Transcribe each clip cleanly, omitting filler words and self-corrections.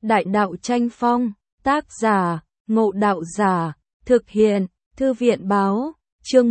Đại đạo tranh phong, tác giả, Ngộ Đạo Giả, thực hiện, Thư viện báo, chương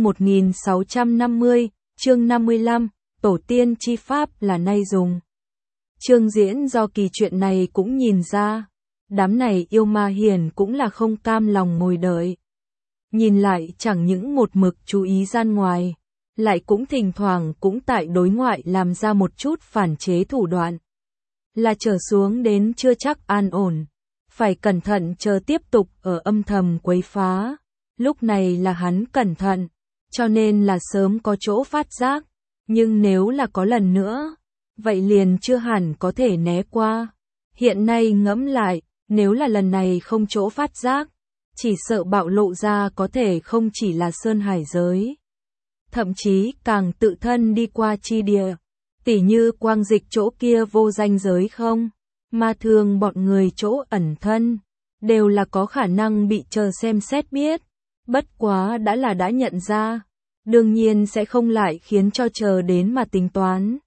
1650, chương 55, Tổ tiên chi pháp là nay dùng. Chương diễn do kỳ chuyện này cũng nhìn ra, đám này yêu ma hiền cũng là không cam lòng ngồi đợi. Nhìn lại chẳng những một mực chú ý gian ngoài, lại cũng thỉnh thoảng cũng tại đối ngoại làm ra một chút phản chế thủ đoạn. Là trở xuống đến chưa chắc an ổn, phải cẩn thận chờ tiếp tục ở âm thầm quấy phá. Lúc này là hắn cẩn thận, cho nên là sớm có chỗ phát giác, nhưng nếu là có lần nữa, vậy liền chưa hẳn có thể né qua. Hiện nay ngẫm lại, nếu là lần này không chỗ phát giác, chỉ sợ bạo lộ ra có thể không chỉ là Sơn Hải giới, thậm chí càng tự thân đi qua chi địa, tỉ như Quang Dịch chỗ kia vô danh giới không, Ma Thương bọn người chỗ ẩn thân, đều là có khả năng bị chờ xem xét biết. Bất quá đã nhận ra, đương nhiên sẽ không lại khiến cho chờ đến mà tính toán.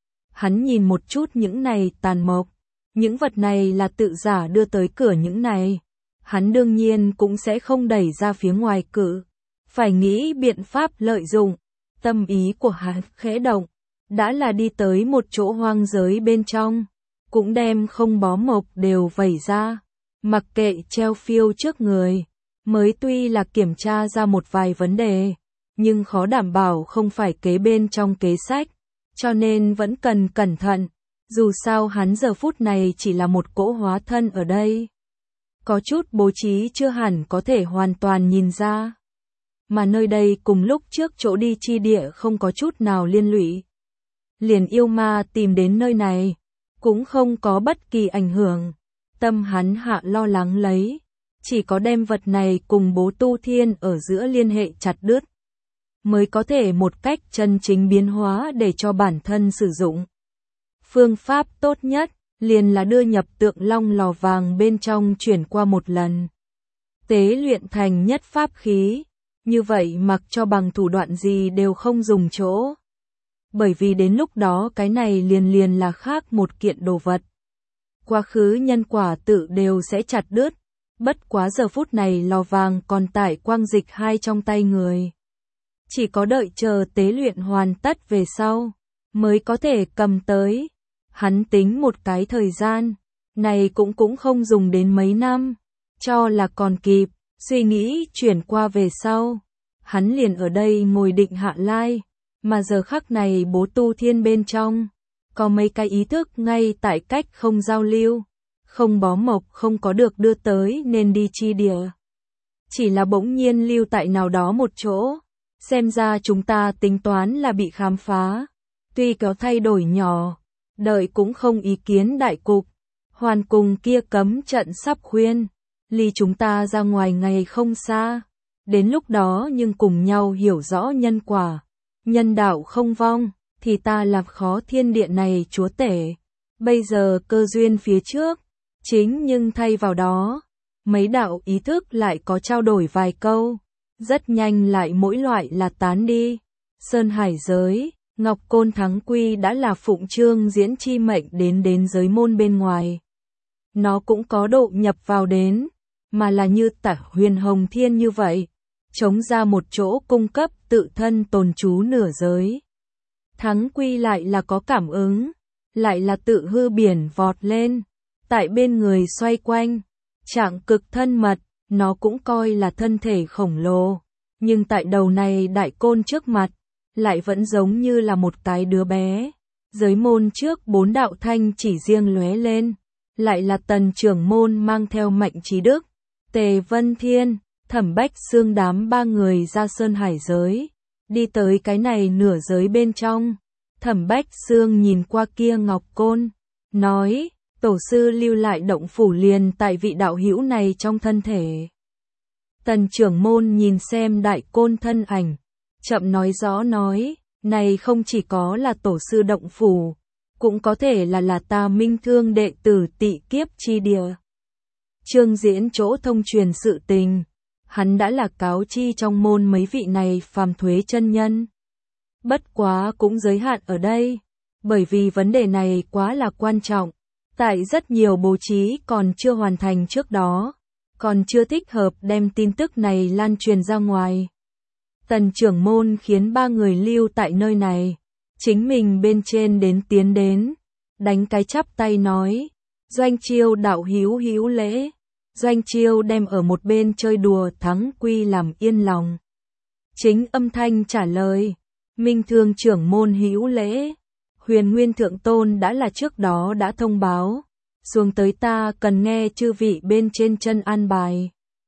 Hắn nhìn một chút những này tàn mộc, những vật này là tự giả đưa tới cửa những này, hắn đương nhiên cũng sẽ không đẩy ra phía ngoài cự, phải nghĩ biện pháp lợi dụng. Tâm ý của hắn khẽ động, đã là đi tới một chỗ hoang giới bên trong, cũng đem không bó mộc đều vẩy ra, mặc kệ treo phiêu trước người. Mới tuy là kiểm tra ra một vài vấn đề, nhưng khó đảm bảo không phải kế bên trong kế sách, cho nên vẫn cần cẩn thận. Dù sao hắn giờ phút này chỉ là một cỗ hóa thân ở đây, có chút bố trí chưa hẳn có thể hoàn toàn nhìn ra. Mà nơi đây cùng lúc trước chỗ đi chi địa không có chút nào liên lụy. Liền yêu ma tìm đến nơi này, cũng không có bất kỳ ảnh hưởng. Tâm hắn hạ lo lắng lấy, chỉ có đem vật này cùng Bố Tu Thiên ở giữa liên hệ chặt đứt, mới có thể một cách chân chính biến hóa để cho bản thân sử dụng. Phương pháp tốt nhất, liền là đưa nhập tượng long lò vàng bên trong chuyển qua một lần. Tế luyện thành nhất pháp khí, như vậy mặc cho bằng thủ đoạn gì đều không dùng chỗ. Bởi vì đến lúc đó cái này liền là khác một kiện đồ vật. Quá khứ nhân quả tự đều sẽ chặt đứt. Bất quá giờ phút này lò vàng còn tại Quang Dịch hai trong tay người. Chỉ có đợi chờ tế luyện hoàn tất về sau, mới có thể cầm tới. Hắn tính một cái thời gian, này cũng không dùng đến mấy năm, cho là còn kịp, suy nghĩ chuyển qua về sau. Hắn liền ở đây ngồi định hạ lai, mà giờ khắc này Bố Tu Thiên bên trong, có mấy cái ý thức ngay tại cách không giao lưu. Không bó mộc không có được đưa tới nên đi chi địa. Chỉ là bỗng nhiên lưu tại nào đó một chỗ. Xem ra chúng ta tính toán là bị khám phá. Tuy có thay đổi nhỏ, đợi cũng không ý kiến đại cục. Hoàn cùng kia cấm trận sắp khuyên, ly chúng ta ra ngoài ngày không xa. Đến lúc đó nhưng cùng nhau hiểu rõ nhân quả. Nhân đạo không vong, thì ta làm khó thiên địa này chúa tể. Bây giờ cơ duyên phía trước. Chính nhưng thay vào đó, mấy đạo ý thức lại có trao đổi vài câu, rất nhanh lại mỗi loại là tán đi. Sơn Hải giới, Ngọc Côn Thắng Quy đã là phụng trương diễn chi mệnh đến giới môn bên ngoài. Nó cũng có độ nhập vào đến, mà là như Tả Huyền Hồng Thiên như vậy, chống ra một chỗ cung cấp tự thân tồn trú nửa giới. Thắng Quy lại là có cảm ứng, lại là tự hư biển vọt lên. Tại bên người xoay quanh, trạng cực thân mật, nó cũng coi là thân thể khổng lồ, nhưng tại đầu này đại côn trước mặt, lại vẫn giống như là một cái đứa bé. Giới môn trước 4 đạo thanh chỉ riêng lóe lên, lại là Tần trưởng môn mang theo Mạnh Trí Đức, Tề Vân Thiên, Thẩm Bách Xương đám 3 người ra Sơn Hải giới, đi tới cái này nửa giới bên trong. Thẩm Bách Xương nhìn qua kia ngọc côn, nói: Tổ sư lưu lại động phủ liền tại vị đạo hữu này trong thân thể. Tần trưởng môn nhìn xem đại côn thân ảnh, chậm nói rõ nói, này không chỉ có là tổ sư động phủ, cũng có thể là ta Minh Thương đệ tử tị kiếp chi địa. Chương diễn chỗ thông truyền sự tình, hắn đã là cáo chi trong môn mấy vị này phàm thuế chân nhân. Bất quá cũng giới hạn ở đây, bởi vì vấn đề này quá là quan trọng. Tại rất nhiều bố trí còn chưa hoàn thành trước đó, còn chưa thích hợp đem tin tức này lan truyền ra ngoài. Tần trưởng môn khiến 3 người lưu tại nơi này, chính mình bên trên tiến đến, đánh cái chắp tay nói, Doanh Chiêu đạo hữu hữu lễ. Doanh Chiêu đem ở một bên chơi đùa thắng quy làm yên lòng. Chính âm thanh trả lời, Minh Thương trưởng môn hữu lễ. Huyền Nguyên Thượng Tôn đã là trước đó đã thông báo, xuống tới ta cần nghe chư vị bên trên chân an bài.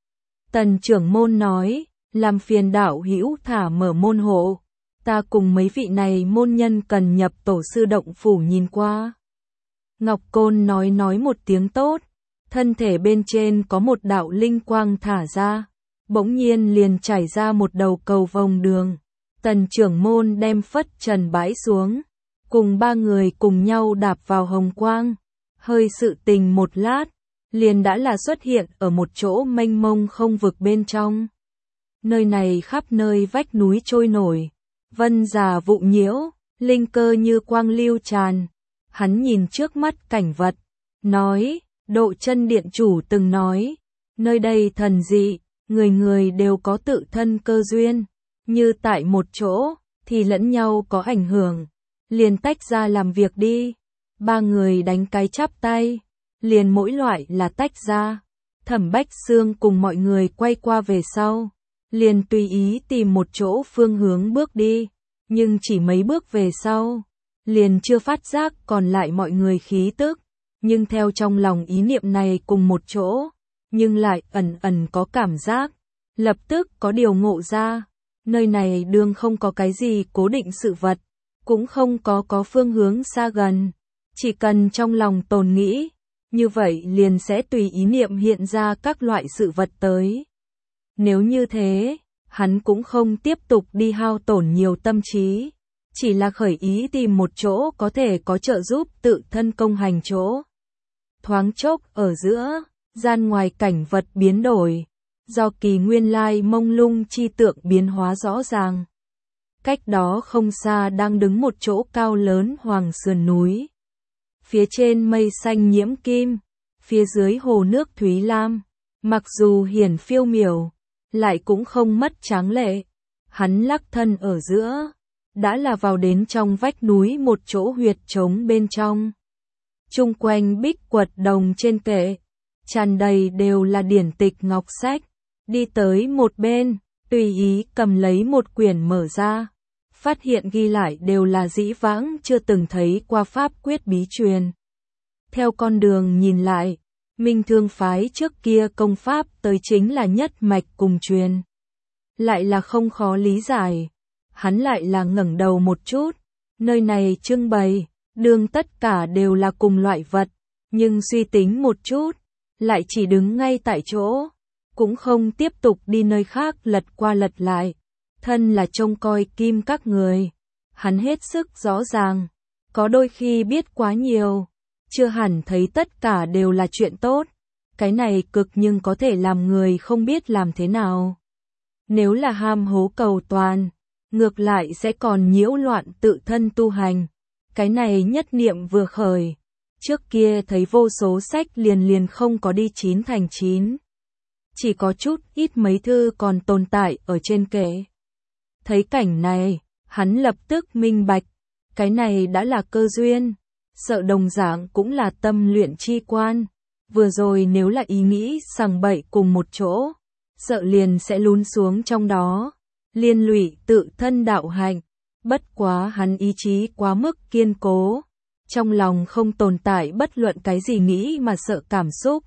Tần trưởng môn nói, làm phiền đạo hữu thả mở môn hộ, ta cùng mấy vị này môn nhân cần nhập tổ sư động phủ nhìn qua. Ngọc Côn nói một tiếng tốt, thân thể bên trên có một đạo linh quang thả ra, bỗng nhiên liền chảy ra một đầu cầu vòng đường. Tần trưởng môn đem phất trần bãi xuống, cùng 3 người cùng nhau đạp vào hồng quang, hơi sự tình một lát, liền đã là xuất hiện ở một chỗ mênh mông không vực bên trong. Nơi này khắp nơi vách núi trôi nổi, vân già vụ nhiễu, linh cơ như quang lưu tràn. Hắn nhìn trước mắt cảnh vật, nói, Độ Chân điện chủ từng nói, nơi đây thần dị, người người đều có tự thân cơ duyên, như tại một chỗ, thì lẫn nhau có ảnh hưởng, liền tách ra làm việc đi. 3 người đánh cái chắp tay, liền mỗi loại là tách ra. Thẩm Bách Xương cùng mọi người quay qua về sau, liền tùy ý tìm một chỗ phương hướng bước đi, nhưng chỉ mấy bước về sau, liền chưa phát giác còn lại mọi người khí tức, nhưng theo trong lòng ý niệm này cùng một chỗ, nhưng lại ẩn ẩn có cảm giác, lập tức có điều ngộ ra, nơi này đương không có cái gì cố định sự vật, cũng không có phương hướng xa gần, chỉ cần trong lòng tồn nghĩ, như vậy liền sẽ tùy ý niệm hiện ra các loại sự vật tới. Nếu như thế, hắn cũng không tiếp tục đi hao tổn nhiều tâm trí, chỉ là khởi ý tìm một chỗ có thể có trợ giúp tự thân công hành chỗ. Thoáng chốc ở giữa, gian ngoài cảnh vật biến đổi, do kỳ nguyên lai mông lung chi tượng biến hóa rõ ràng. Cách đó không xa đang đứng một chỗ cao lớn hoàng sườn núi. Phía trên mây xanh nhiễm kim, phía dưới hồ nước thúy lam, mặc dù hiển phiêu miểu, lại cũng không mất tráng lệ. Hắn lắc thân ở giữa, đã là vào đến trong vách núi một chỗ huyệt trống bên trong. Chung quanh bích quật đồng trên kệ, tràn đầy đều là điển tịch ngọc sách. Đi tới một bên, tùy ý cầm lấy một quyển mở ra, phát hiện ghi lại đều là dĩ vãng chưa từng thấy qua pháp quyết bí truyền. Theo con đường nhìn lại, Minh Thương phái trước kia công pháp tới chính là nhất mạch cùng truyền. Lại là không khó lý giải. Hắn lại là ngẩng đầu một chút, nơi này trưng bày, đương tất cả đều là cùng loại vật, nhưng suy tính một chút, lại chỉ đứng ngay tại chỗ, cũng không tiếp tục đi nơi khác lật qua lật lại. Thân là trông coi kim các người, hắn hết sức rõ ràng, có đôi khi biết quá nhiều, chưa hẳn thấy tất cả đều là chuyện tốt, cái này cực nhưng có thể làm người không biết làm thế nào. Nếu là ham hố cầu toàn, ngược lại sẽ còn nhiễu loạn tự thân tu hành, cái này nhất niệm vừa khởi, trước kia thấy vô số sách liền không có đi 9 thành 9. Chỉ có chút ít mấy thư còn tồn tại ở trên kệ. Thấy cảnh này, hắn lập tức minh bạch, cái này đã là cơ duyên, sợ đồng dạng cũng là tâm luyện chi quan. Vừa rồi nếu là ý nghĩ sằng bậy cùng một chỗ, sợ liền sẽ lún xuống trong đó, liên lụy tự thân đạo hạnh. Bất quá hắn ý chí quá mức kiên cố, trong lòng không tồn tại bất luận cái gì nghĩ mà sợ cảm xúc.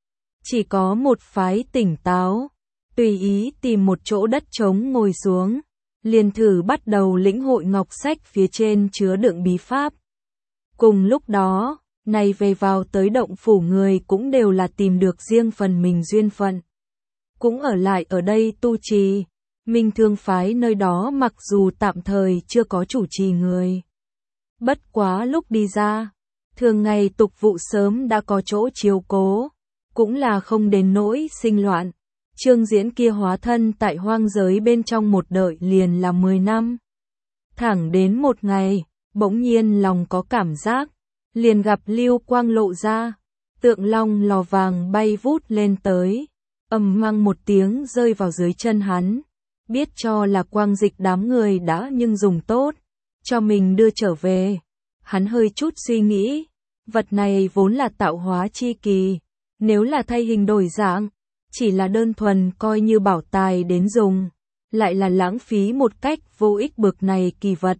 Chỉ có một phái tỉnh táo, tùy ý tìm một chỗ đất trống ngồi xuống, liền thử bắt đầu lĩnh hội ngọc sách phía trên chứa đựng bí pháp. Cùng lúc đó, này về vào tới động phủ người cũng đều là tìm được riêng phần mình duyên phận. Cũng ở lại ở đây tu trì, Minh Thương phái nơi đó mặc dù tạm thời chưa có chủ trì người. Bất quá lúc đi ra, thường ngày tục vụ sớm đã có chỗ chiếu cố, cũng là không đến nỗi sinh loạn. Trương Diễn kia hóa thân tại hoang giới bên trong một đợi liền là 10 năm. Thẳng đến một ngày, bỗng nhiên lòng có cảm giác, liền gặp lưu quang lộ ra, tượng long lò vàng bay vút lên tới, ầm mang một tiếng rơi vào dưới chân hắn, biết cho là quang dịch đám người đã nhưng dùng tốt, cho mình đưa trở về. Hắn hơi chút suy nghĩ, vật này vốn là tạo hóa chi kỳ, nếu là thay hình đổi dạng, chỉ là đơn thuần coi như bảo tài đến dùng, lại là lãng phí một cách vô ích bực này kỳ vật.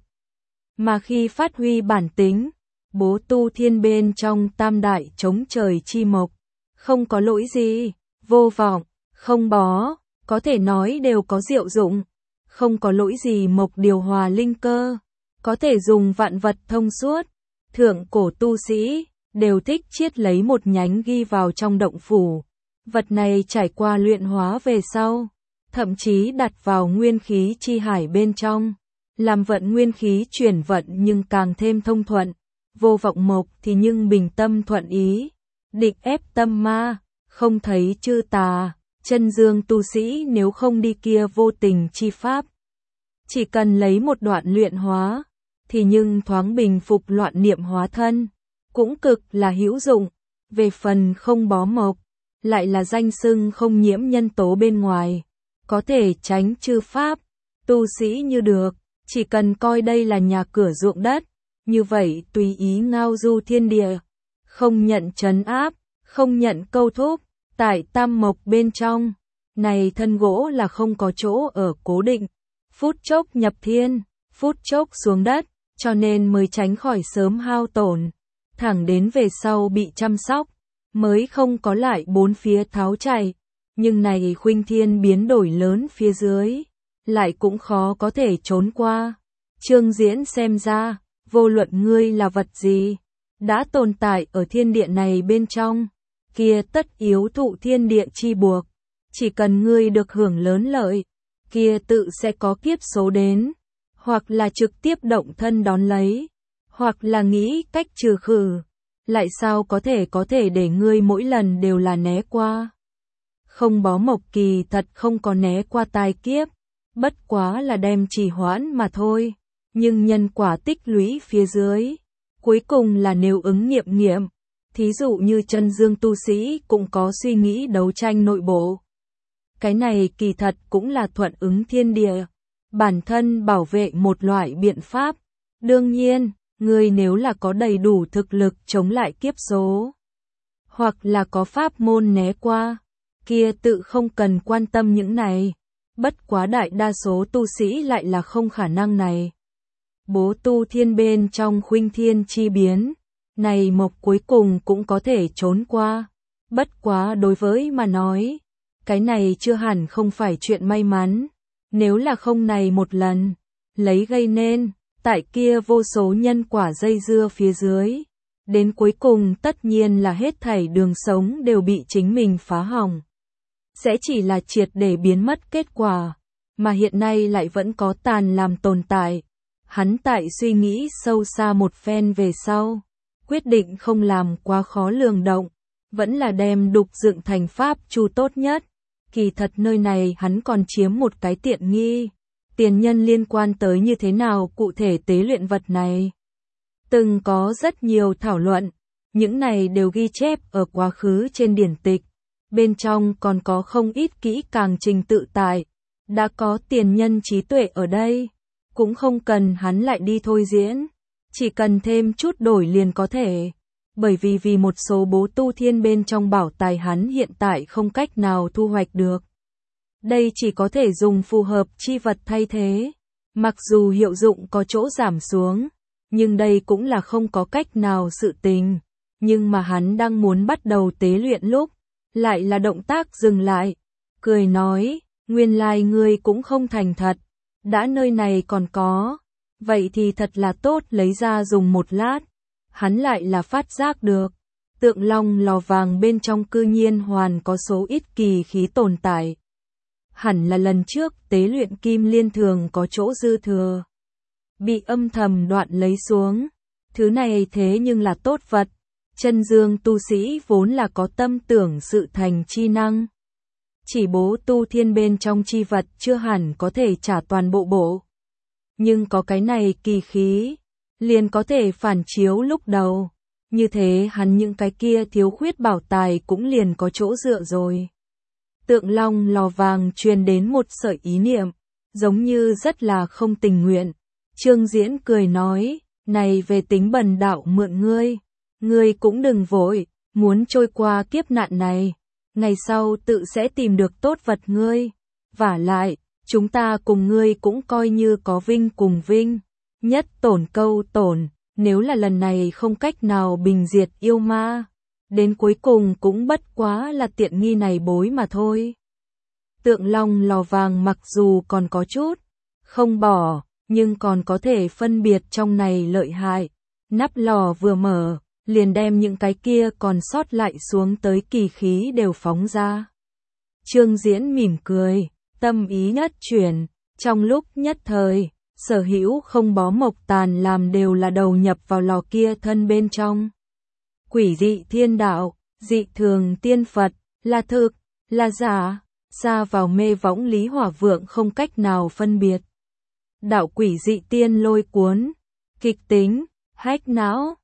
Mà khi phát huy bản tính, Bố Tu Thiên bên trong tam đại chống trời chi mộc, không có lỗi gì, vô vọng, không bó, có thể nói đều có diệu dụng, không có lỗi gì mộc điều hòa linh cơ, có thể dùng vạn vật thông suốt. Thượng cổ tu sĩ đều thích chiết lấy một nhánh ghi vào trong động phủ. Vật này trải qua luyện hóa về sau, thậm chí đặt vào nguyên khí chi hải bên trong, làm vận nguyên khí chuyển vận nhưng càng thêm thông thuận. Vô vọng mộc thì nhưng bình tâm thuận ý, định ép tâm ma, không thấy chư tà. Chân dương tu sĩ nếu không đi kia vô tình chi pháp, chỉ cần lấy một đoạn luyện hóa, thì nhưng thoáng bình phục loạn niệm hóa thân, cũng cực là hữu dụng. Về phần không bó mộc, lại là danh xưng không nhiễm nhân tố bên ngoài, có thể tránh chư pháp. Tu sĩ như được, chỉ cần coi đây là nhà cửa ruộng đất, như vậy tùy ý ngao du thiên địa, không nhận trấn áp, không nhận câu thúc. Tại tam mộc bên trong, này thân gỗ là không có chỗ ở cố định, phút chốc nhập thiên, phút chốc xuống đất, cho nên mới tránh khỏi sớm hao tổn, thẳng đến về sau bị chăm sóc, mới không có lại bốn phía tháo chạy. Nhưng này khuynh thiên biến đổi lớn phía dưới, lại cũng khó có thể trốn qua. Trương Diễn xem ra, vô luận ngươi là vật gì, đã tồn tại ở thiên địa này bên trong, kia tất yếu thụ thiên địa chi buộc, chỉ cần ngươi được hưởng lớn lợi, kia tự sẽ có kiếp số đến, hoặc là trực tiếp động thân đón lấy, hoặc là nghĩ cách trừ khử, lại sao có thể để ngươi mỗi lần đều là né qua. Không bó mộc kỳ thật không có né qua tai kiếp, bất quá là đem trì hoãn mà thôi, nhưng nhân quả tích lũy phía dưới, cuối cùng là nếu ứng nghiệm. Thí dụ như chân dương tu sĩ cũng có suy nghĩ đấu tranh nội bộ. Cái này kỳ thật cũng là thuận ứng thiên địa, bản thân bảo vệ một loại biện pháp. Đương nhiên, người nếu là có đầy đủ thực lực chống lại kiếp số, hoặc là có pháp môn né qua, kia tự không cần quan tâm những này. Bất quá đại đa số tu sĩ lại là không khả năng này. Bố Tu Thiên bên trong khuynh thiên chi biến, này mộc cuối cùng cũng có thể trốn qua. Bất quá đối với mà nói, cái này chưa hẳn không phải chuyện may mắn. Nếu là không này một lần, lấy gây nên, tại kia vô số nhân quả dây dưa phía dưới. Đến cuối cùng tất nhiên là hết thảy đường sống đều bị chính mình phá hỏng. Sẽ chỉ là triệt để biến mất kết quả, mà hiện nay lại vẫn có tàn làm tồn tại. Hắn tại suy nghĩ sâu xa một phen về sau, quyết định không làm quá khó lường động, vẫn là đem đục dựng thành pháp chu tốt nhất. Kỳ thật nơi này hắn còn chiếm một cái tiện nghi, tiền nhân liên quan tới như thế nào cụ thể tế luyện vật này. Từng có rất nhiều thảo luận, những này đều ghi chép ở quá khứ trên điển tịch, bên trong còn có không ít kỹ càng trình tự tại, đã có tiền nhân trí tuệ ở đây, cũng không cần hắn lại đi thôi diễn. Chỉ cần thêm chút đổi liền có thể, bởi vì một số Bố Tu Thiên bên trong bảo tài hắn hiện tại không cách nào thu hoạch được. Đây chỉ có thể dùng phù hợp chi vật thay thế, mặc dù hiệu dụng có chỗ giảm xuống, nhưng đây cũng là không có cách nào sự tình. Nhưng mà hắn đang muốn bắt đầu tế luyện lúc, lại là động tác dừng lại, cười nói, nguyên lai ngươi cũng không thành thật, đã nơi này còn có. Vậy thì thật là tốt, lấy ra dùng một lát, hắn lại là phát giác được, tượng long lò vàng bên trong cư nhiên hoàn có số ít kỳ khí tồn tại. Hẳn là lần trước tế luyện kim liên thường có chỗ dư thừa, bị âm thầm đoạn lấy xuống. Thứ này thế nhưng là tốt vật, chân dương tu sĩ vốn là có tâm tưởng sự thành chi năng. Chỉ Bố Tu Thiên bên trong chi vật chưa hẳn có thể trả toàn bộ. Nhưng có cái này kỳ khí, liền có thể phản chiếu lúc đầu. như thế hắn những cái kia thiếu khuyết bảo tài cũng liền có chỗ dựa rồi. Tượng Long lò vàng truyền đến một sợi ý niệm, giống như rất là không tình nguyện. Trương Diễn cười nói, này về tính bần đạo mượn ngươi cũng đừng vội, muốn trôi qua kiếp nạn này, ngày sau tự sẽ tìm được tốt vật ngươi. Vả lại, chúng ta cùng ngươi cũng coi như có vinh cùng vinh, nhất tổn câu tổn, nếu là lần này không cách nào bình diệt yêu ma, đến cuối cùng cũng bất quá là tiện nghi này bối mà thôi. Tượng Long lò vàng mặc dù còn có chút không bỏ, nhưng còn có thể phân biệt trong này lợi hại. Nắp lò vừa mở, liền đem những cái kia còn sót lại xuống tới kỳ khí đều phóng ra. Trương Diễn mỉm cười, tâm ý nhất chuyển, trong lúc nhất thời, sở hữu không bó mộc tàn làm đều là đầu nhập vào lò kia thân bên trong. Quỷ dị thiên đạo, dị thường tiên Phật, là thực, là giả, xa vào mê võng Lý Hỏa Vượng không cách nào phân biệt. Đạo quỷ dị tiên lôi cuốn, kịch tính, hách não,